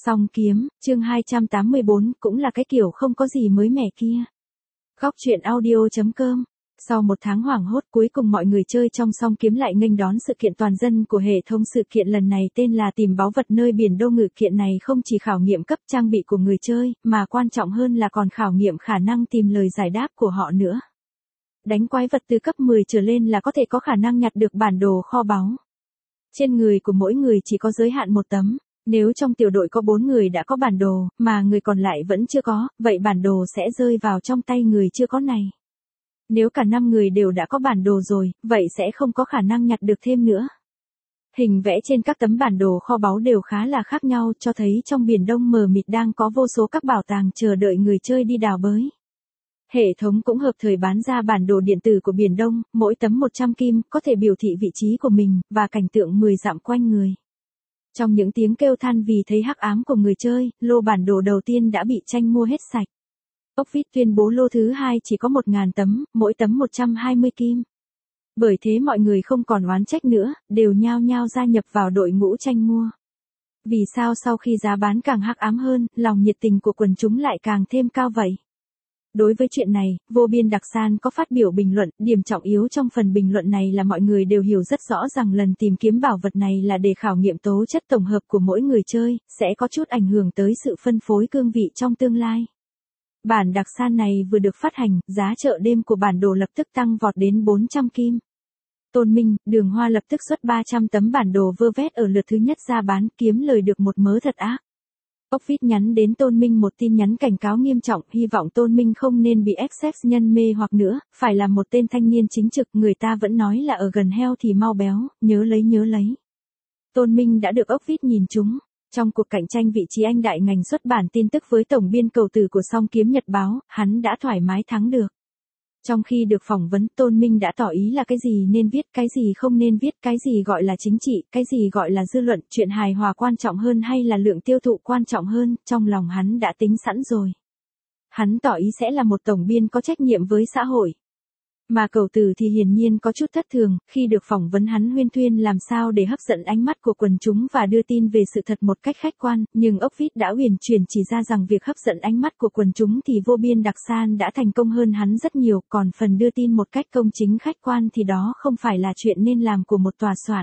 Song kiếm, chương 284, cũng là cái kiểu không có gì mới mẻ kia. Góc truyện audio.com. Sau một tháng hoảng hốt, cuối cùng mọi người chơi trong Song kiếm lại nghênh đón sự kiện toàn dân của hệ thống. Sự kiện lần này tên là tìm báu vật nơi biển Đông. Ngự kiện này không chỉ khảo nghiệm cấp trang bị của người chơi, mà quan trọng hơn là còn khảo nghiệm khả năng tìm lời giải đáp của họ nữa. Đánh quái vật từ cấp 10 trở lên là có thể có khả năng nhặt được bản đồ kho báu. Trên người của mỗi người chỉ có giới hạn 1 tấm. Nếu trong tiểu đội có 4 người đã có bản đồ, mà người còn lại vẫn chưa có, vậy bản đồ sẽ rơi vào trong tay người chưa có này. Nếu cả 5 người đều đã có bản đồ rồi, vậy sẽ không có khả năng nhặt được thêm nữa. Hình vẽ trên các tấm bản đồ kho báu đều khá là khác nhau, cho thấy trong biển Đông mờ mịt đang có vô số các bảo tàng chờ đợi người chơi đi đào bới. Hệ thống cũng hợp thời bán ra bản đồ điện tử của biển Đông, mỗi tấm 100 kim, có thể biểu thị vị trí của mình, và cảnh tượng 10 dặm quanh người. Trong những tiếng kêu than vì thấy hắc ám của người chơi, lô bản đồ đầu tiên đã bị tranh mua hết sạch. Oxford tuyên bố lô thứ 2 chỉ có 1.000 tấm, mỗi tấm 120 kim. Bởi thế mọi người không còn oán trách nữa, đều nhao nhao gia nhập vào đội ngũ tranh mua. Vì sao sau khi giá bán càng hắc ám hơn, lòng nhiệt tình của quần chúng lại càng thêm cao vậy? Đối với chuyện này, Vô Biên Đặc San có phát biểu bình luận. Điểm trọng yếu trong phần bình luận này là mọi người đều hiểu rất rõ rằng lần tìm kiếm bảo vật này là để khảo nghiệm tố chất tổng hợp của mỗi người chơi, sẽ có chút ảnh hưởng tới sự phân phối cương vị trong tương lai. Bản đặc san này vừa được phát hành, giá chợ đêm của bản đồ lập tức tăng vọt đến 400 kim. Tôn Minh, Đường Hoa lập tức xuất 300 tấm bản đồ vơ vét ở lượt thứ nhất ra bán, kiếm lời được một mớ thật ác. Oxford nhắn đến Tôn Minh một tin nhắn cảnh cáo nghiêm trọng, hy vọng Tôn Minh không nên bị Access nhân mê hoặc nữa, phải là một tên thanh niên chính trực, người ta vẫn nói là ở gần heo thì mau béo, nhớ lấy. Tôn Minh đã được Oxford nhìn trúng. Trong cuộc cạnh tranh vị trí anh đại ngành xuất bản tin tức với tổng biên cầu tử của Song Kiếm Nhật Báo, hắn đã thoải mái thắng được. Trong khi được phỏng vấn, Tôn Minh đã tỏ ý là cái gì nên viết, cái gì không nên viết, cái gì gọi là chính trị, cái gì gọi là dư luận, chuyện hài hòa quan trọng hơn hay là lượng tiêu thụ quan trọng hơn, trong lòng hắn đã tính sẵn rồi. Hắn tỏ ý sẽ là một tổng biên có trách nhiệm với xã hội. Mà cầu tử thì hiển nhiên có chút thất thường, khi được phỏng vấn hắn huyên thuyên làm sao để hấp dẫn ánh mắt của quần chúng và đưa tin về sự thật một cách khách quan, nhưng Oxford đã huyền chuyển chỉ ra rằng việc hấp dẫn ánh mắt của quần chúng thì Vô Biên Đặc San đã thành công hơn hắn rất nhiều, còn phần đưa tin một cách công chính khách quan thì đó không phải là chuyện nên làm của một tòa soạn.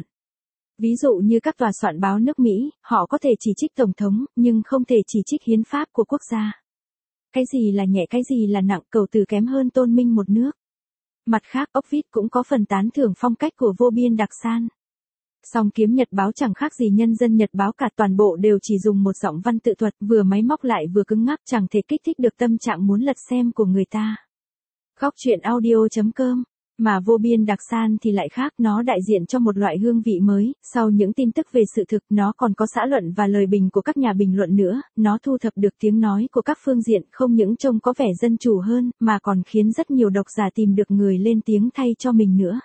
Ví dụ như các tòa soạn báo nước Mỹ, họ có thể chỉ trích tổng thống, nhưng không thể chỉ trích hiến pháp của quốc gia. Cái gì là nhẹ cái gì là nặng, cầu tử kém hơn Tôn Minh một nước. Mặt khác, Oxford cũng có phần tán thưởng phong cách của Vô Biên Đặc San. Song Kiếm Nhật Báo chẳng khác gì Nhân dân Nhật Báo cả, toàn bộ đều chỉ dùng một giọng văn tự thuật, vừa máy móc lại vừa cứng ngắc, chẳng thể kích thích được tâm trạng muốn lật xem của người ta. Góc truyện audio.com. Mà Vô Biên Đặc San thì lại khác, nó đại diện cho một loại hương vị mới, sau những tin tức về sự thực, nó còn có xã luận và lời bình của các nhà bình luận nữa, nó thu thập được tiếng nói của các phương diện, không những trông có vẻ dân chủ hơn, mà còn khiến rất nhiều độc giả tìm được người lên tiếng thay cho mình nữa.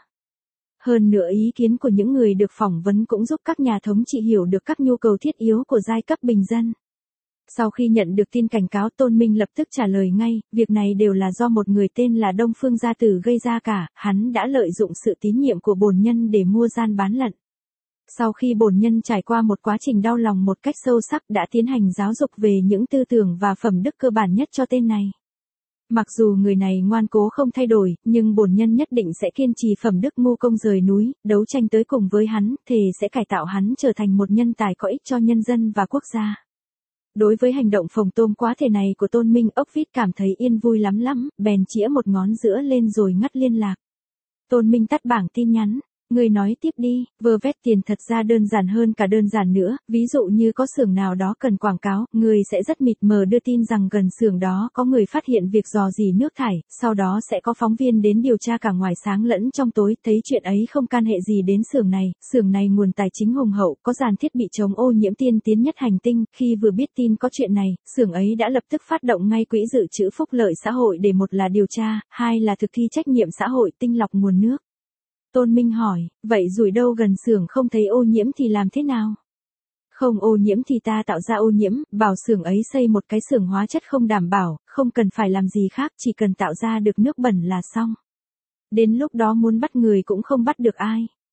Hơn nữa ý kiến của những người được phỏng vấn cũng giúp các nhà thống trị hiểu được các nhu cầu thiết yếu của giai cấp bình dân. Sau khi nhận được tin cảnh cáo, Tôn Minh lập tức trả lời ngay, việc này đều là do một người tên là Đông Phương Gia Tử gây ra cả, hắn đã lợi dụng sự tín nhiệm của bổn nhân để mua gian bán lận. Sau khi bổn nhân trải qua một quá trình đau lòng một cách sâu sắc đã tiến hành giáo dục về những tư tưởng và phẩm đức cơ bản nhất cho tên này. Mặc dù người này ngoan cố không thay đổi, nhưng bổn nhân nhất định sẽ kiên trì phẩm đức ngu công rời núi, đấu tranh tới cùng với hắn, thề sẽ cải tạo hắn trở thành một nhân tài có ích cho nhân dân và quốc gia. Đối với hành động phồng tôm quá thể này của Tôn Minh, Oxford cảm thấy yên vui lắm, bèn chĩa một ngón giữa lên rồi ngắt liên lạc. Tôn Minh tắt bảng tin nhắn. Người nói tiếp đi, vơ vét tiền thật ra đơn giản hơn cả đơn giản nữa, ví dụ như có xưởng nào đó cần quảng cáo, người sẽ rất mịt mờ đưa tin rằng gần xưởng đó có người phát hiện việc rò rỉ nước thải, sau đó sẽ có phóng viên đến điều tra cả ngoài sáng lẫn trong tối, thấy chuyện ấy không can hệ gì đến xưởng này nguồn tài chính hùng hậu, có dàn thiết bị chống ô nhiễm tiên tiến nhất hành tinh, khi vừa biết tin có chuyện này, xưởng ấy đã lập tức phát động ngay quỹ dự trữ phúc lợi xã hội để một là điều tra, hai là thực thi trách nhiệm xã hội tinh lọc nguồn nước. Tôn Minh hỏi, vậy rủi đâu gần xưởng không thấy ô nhiễm thì làm thế nào? Không ô nhiễm thì ta tạo ra ô nhiễm, bảo xưởng ấy xây một cái xưởng hóa chất không đảm bảo, không cần phải làm gì khác, chỉ cần tạo ra được nước bẩn là xong. Đến lúc đó muốn bắt người cũng không bắt được ai.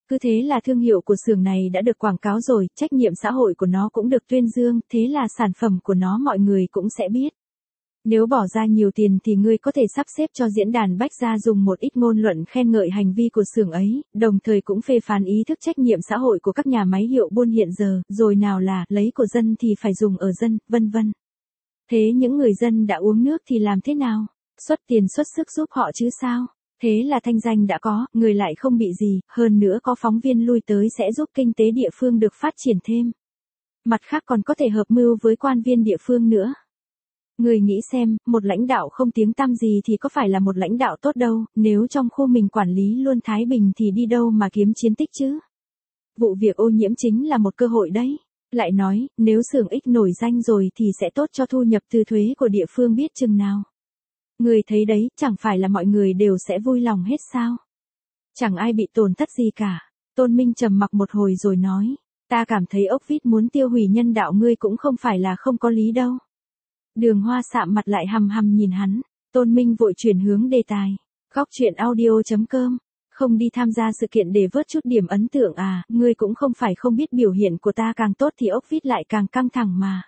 Cứ thế là thương hiệu của xưởng này đã được quảng cáo rồi, trách nhiệm xã hội của nó cũng được tuyên dương, thế là sản phẩm của nó mọi người cũng sẽ biết. Nếu bỏ ra nhiều tiền thì ngươi có thể sắp xếp cho diễn đàn Bách Gia dùng một ít ngôn luận khen ngợi hành vi của xưởng ấy, đồng thời cũng phê phán ý thức trách nhiệm xã hội của các nhà máy hiệu buôn hiện giờ, rồi nào là lấy của dân thì phải dùng ở dân, vân vân. Thế những người dân đã uống nước thì làm thế nào? Xuất tiền xuất sức giúp họ chứ sao? Thế là thanh danh đã có, người lại không bị gì, hơn nữa có phóng viên lui tới sẽ giúp kinh tế địa phương được phát triển thêm. Mặt khác còn có thể hợp mưu với quan viên địa phương nữa. Người nghĩ xem, một lãnh đạo không tiếng tăm gì thì có phải là một lãnh đạo tốt đâu, nếu trong khu mình quản lý luôn thái bình thì đi đâu mà kiếm chiến tích chứ? Vụ việc ô nhiễm chính là một cơ hội đấy. Lại nói, nếu xưởng X nổi danh rồi thì sẽ tốt cho thu nhập từ thuế của địa phương biết chừng nào. Người thấy đấy, chẳng phải là mọi người đều sẽ vui lòng hết sao? Chẳng ai bị tổn thất gì cả. Tôn Minh trầm mặc một hồi rồi nói, ta cảm thấy ốc vít muốn tiêu hủy nhân đạo ngươi cũng không phải là không có lý đâu. Đường Hoa sạm mặt lại hằm hằm nhìn hắn, Tôn Minh vội chuyển hướng đề tài. Góc truyện audio.com, không đi tham gia sự kiện để vớt chút điểm ấn tượng à, ngươi cũng không phải không biết biểu hiện của ta càng tốt thì ốc vít lại càng căng thẳng mà.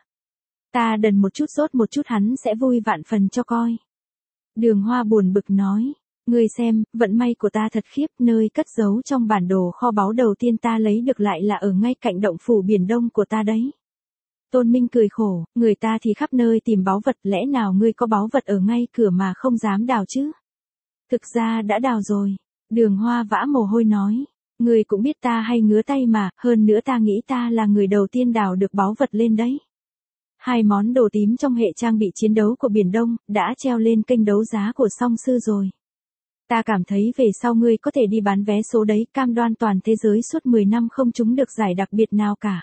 Ta đần một chút sốt một chút hắn sẽ vui vạn phần cho coi. Đường Hoa buồn bực nói, ngươi xem, vận may của ta thật khiếp, nơi cất giấu trong bản đồ kho báu đầu tiên ta lấy được lại là ở ngay cạnh động phủ biển Đông của ta đấy. Tôn Minh cười khổ, người ta thì khắp nơi tìm báu vật, lẽ nào ngươi có báu vật ở ngay cửa mà không dám đào chứ? Thực ra đã đào rồi. Đường Hoa vã mồ hôi nói, ngươi cũng biết ta hay ngứa tay mà, hơn nữa ta nghĩ ta là người đầu tiên đào được báu vật lên đấy. 2 món đồ tím trong hệ trang bị chiến đấu của Biển Đông, đã treo lên kênh đấu giá của Song Sư rồi. Ta cảm thấy về sau ngươi có thể đi bán vé số đấy, cam đoan toàn thế giới suốt 10 năm không trúng được giải đặc biệt nào cả.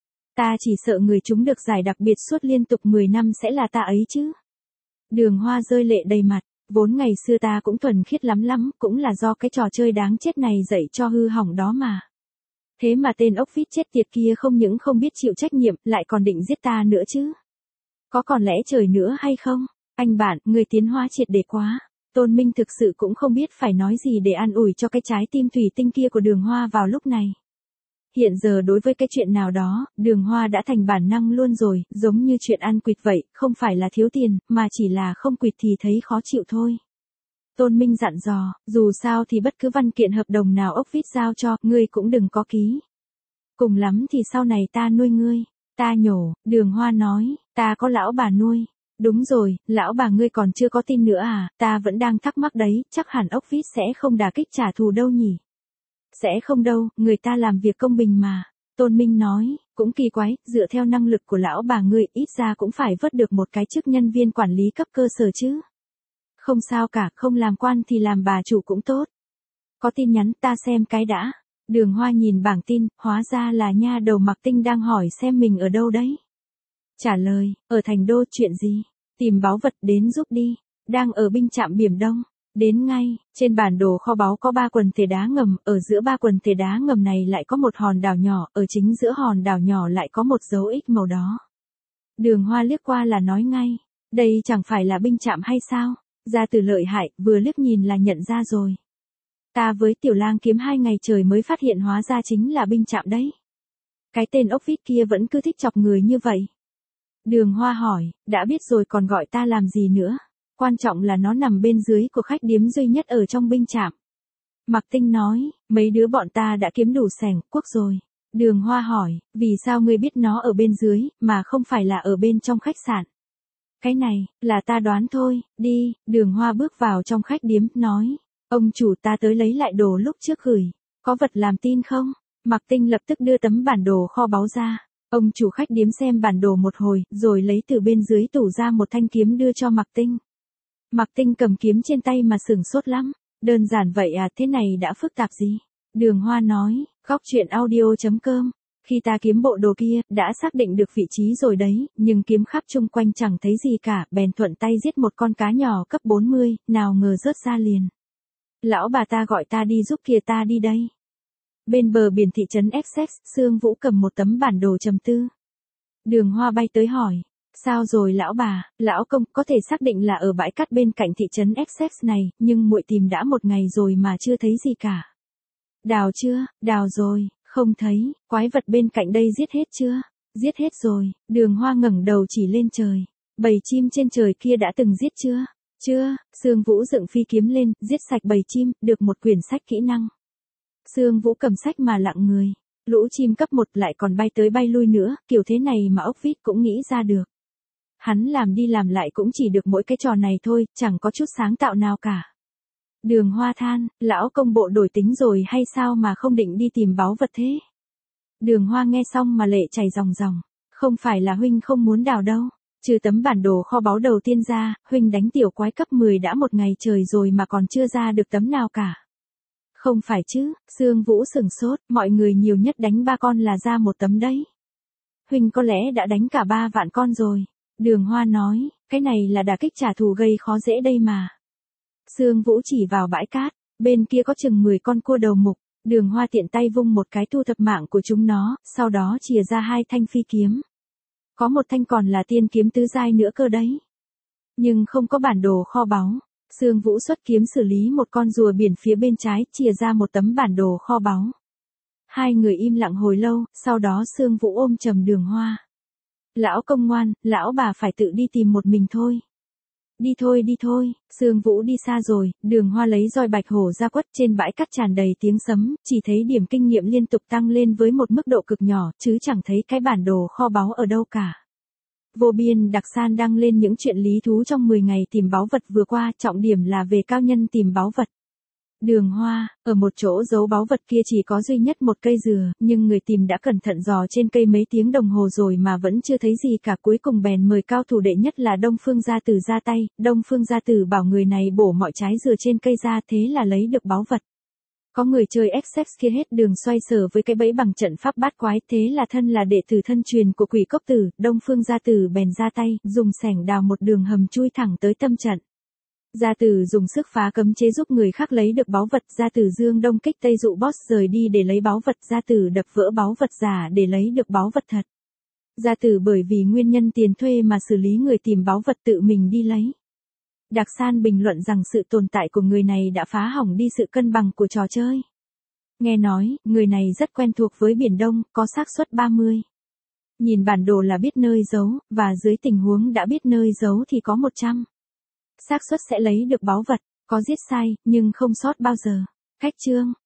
Ta chỉ sợ người trúng được giải đặc biệt suốt liên tục 10 năm sẽ là ta ấy chứ. Đường Hoa rơi lệ đầy mặt, vốn ngày xưa ta cũng thuần khiết lắm, cũng là do cái trò chơi đáng chết này dạy cho hư hỏng đó mà. Thế mà tên ốc vít chết tiệt kia không những không biết chịu trách nhiệm, lại còn định giết ta nữa chứ. Có còn lẽ trời nữa hay không? Anh bạn, người tiến hóa triệt để quá. Tôn Minh thực sự cũng không biết phải nói gì để an ủi cho cái trái tim thủy tinh kia của Đường Hoa vào lúc này. Hiện giờ đối với cái chuyện nào đó, Đường Hoa đã thành bản năng luôn rồi, giống như chuyện ăn quỵt vậy, không phải là thiếu tiền, mà chỉ là không quỵt thì thấy khó chịu thôi. Tôn Minh dặn dò, dù sao thì bất cứ văn kiện hợp đồng nào ốc vít giao cho, ngươi cũng đừng có ký. Cùng lắm thì sau này ta nuôi ngươi. Ta nhổ, Đường Hoa nói, ta có lão bà nuôi. Đúng rồi, lão bà ngươi còn chưa có tin nữa à, ta vẫn đang thắc mắc đấy, chắc hẳn ốc vít sẽ không đả kích trả thù đâu nhỉ. Sẽ không đâu, người ta làm việc công bình mà. Tôn Minh nói, cũng kỳ quái, dựa theo năng lực của lão bà ngươi ít ra cũng phải vớt được một cái chức nhân viên quản lý cấp cơ sở chứ. Không sao cả, không làm quan thì làm bà chủ cũng tốt. Có tin nhắn, ta xem cái đã. Đường Hoa nhìn bảng tin, hóa ra là nha đầu Mạc Tinh đang hỏi xem mình ở đâu đấy. Trả lời, ở thành đô, chuyện gì? Tìm báu vật đến giúp đi. Đang ở binh trạm Biển Đông. Đến ngay, trên bản đồ kho báu có 3 quần thể đá ngầm, ở giữa 3 quần thể đá ngầm này lại có một hòn đảo nhỏ, ở chính giữa hòn đảo nhỏ lại có một dấu X màu đó. Đường Hoa liếc qua là nói ngay, đây chẳng phải là binh trạm hay sao? Gia Tử lợi hại, vừa liếc nhìn là nhận ra rồi. Ta với Tiểu Lang kiếm 2 ngày trời mới phát hiện hóa ra chính là binh trạm đấy. Cái tên ốc vít kia vẫn cứ thích chọc người như vậy. Đường Hoa hỏi, đã biết rồi còn gọi ta làm gì nữa? Quan trọng là nó nằm bên dưới của khách điếm duy nhất ở trong binh trạm. Mạc Tinh nói, mấy đứa bọn ta đã kiếm đủ sẻng, cuốc rồi. Đường Hoa hỏi, vì sao ngươi biết nó ở bên dưới, mà không phải là ở bên trong khách sạn? Cái này, là ta đoán thôi, đi. Đường Hoa bước vào trong khách điếm, nói, ông chủ ta tới lấy lại đồ lúc trước gửi. Có vật làm tin không? Mạc Tinh lập tức đưa tấm bản đồ kho báu ra. Ông chủ khách điếm xem bản đồ một hồi, rồi lấy từ bên dưới tủ ra một thanh kiếm đưa cho Mạc Tinh. Mạc Tinh cầm kiếm trên tay mà sửng sốt lắm. Đơn giản vậy à, thế này đã phức tạp gì? Đường Hoa nói, góc truyện audio.com. Khi ta kiếm bộ đồ kia, đã xác định được vị trí rồi đấy, nhưng kiếm khắp chung quanh chẳng thấy gì cả, bèn thuận tay giết một con cá nhỏ cấp 40, nào ngờ rớt ra liền. Lão bà ta gọi ta đi giúp kìa, ta đi đây. Bên bờ biển thị trấn Essex, Sương Vũ cầm một tấm bản đồ trầm tư. Đường Hoa bay tới hỏi, sao rồi lão bà, lão công, có thể xác định là ở bãi cát bên cạnh thị trấn Essex này, nhưng muội tìm đã 1 ngày rồi mà chưa thấy gì cả. Đào chưa, đào rồi, không thấy, quái vật bên cạnh đây giết hết chưa? Giết hết rồi, Đường Hoa ngẩng đầu chỉ lên trời. Bầy chim trên trời kia đã từng giết chưa? Chưa, Sương Vũ dựng phi kiếm lên, giết sạch bầy chim, được một quyển sách kỹ năng. Sương Vũ cầm sách mà lặng người. Lũ chim cấp 1 lại còn bay tới bay lui nữa, kiểu thế này mà ốc vít cũng nghĩ ra được. Hắn làm đi làm lại cũng chỉ được mỗi cái trò này thôi, chẳng có chút sáng tạo nào cả. Đường Hoa than, lão công bộ đổi tính rồi hay sao mà không định đi tìm báu vật thế? Đường Hoa nghe xong mà lệ chảy ròng ròng. Không phải là huynh không muốn đào đâu. Trừ tấm bản đồ kho báu đầu tiên ra, huynh đánh tiểu quái cấp 10 đã một ngày trời rồi mà còn chưa ra được tấm nào cả. Không phải chứ, Sương Vũ sửng sốt, mọi người nhiều nhất đánh 3 con là ra một tấm đấy. Huynh có lẽ đã đánh cả 3 vạn con rồi. Đường Hoa nói, cái này là đả kích trả thù gây khó dễ đây mà. Sương Vũ chỉ vào bãi cát, bên kia có chừng 10 con cua đầu mục. Đường Hoa tiện tay vung một cái thu thập mạng của chúng nó, sau đó chìa ra 2 thanh phi kiếm. Có một thanh còn là tiên kiếm tứ giai nữa cơ đấy. Nhưng không có bản đồ kho báu. Sương Vũ xuất kiếm xử lý một con rùa biển phía bên trái, chìa ra một tấm bản đồ kho báu. Hai người im lặng hồi lâu, sau đó Sương Vũ ôm chầm Đường Hoa. Lão công ngoan, lão bà phải tự đi tìm một mình thôi. Đi thôi, Sương Vũ đi xa rồi, Đường Hoa lấy roi bạch hổ ra quất, trên bãi cát tràn đầy tiếng sấm, chỉ thấy điểm kinh nghiệm liên tục tăng lên với một mức độ cực nhỏ, chứ chẳng thấy cái bản đồ kho báu ở đâu cả. Vô biên đặc san đăng lên những chuyện lý thú trong 10 ngày tìm báu vật vừa qua, trọng điểm là về cao nhân tìm báu vật. Đường Hoa, ở một chỗ giấu báu vật kia chỉ có duy nhất một cây dừa, nhưng người tìm đã cẩn thận dò trên cây mấy tiếng đồng hồ rồi mà vẫn chưa thấy gì cả, cuối cùng bèn mời cao thủ đệ nhất là Đông Phương Gia Tử ra tay, Đông Phương Gia Tử bảo người này bổ mọi trái dừa trên cây ra, thế là lấy được báu vật. Có người chơi Essex kia hết đường xoay sở với cái bẫy bằng trận pháp bát quái, thế là thân là đệ tử thân truyền của Quỷ Cốc Tử, Đông Phương Gia Tử bèn ra tay, dùng xẻng đào một đường hầm chui thẳng tới tâm trận. Gia Tử dùng sức phá cấm chế giúp người khác lấy được báu vật, Gia Tử dương đông kích tây dụ boss rời đi để lấy báu vật, Gia Tử đập vỡ báu vật giả để lấy được báu vật thật. Gia Tử bởi vì nguyên nhân tiền thuê mà xử lý người tìm báu vật tự mình đi lấy. Đặc San bình luận rằng sự tồn tại của người này đã phá hỏng đi sự cân bằng của trò chơi. Nghe nói, người này rất quen thuộc với Biển Đông, có xác suất 30. Nhìn bản đồ là biết nơi giấu, và dưới tình huống đã biết nơi giấu thì có 100. Xác suất sẽ lấy được báu vật, có giết sai, nhưng không sót bao giờ. Cách chương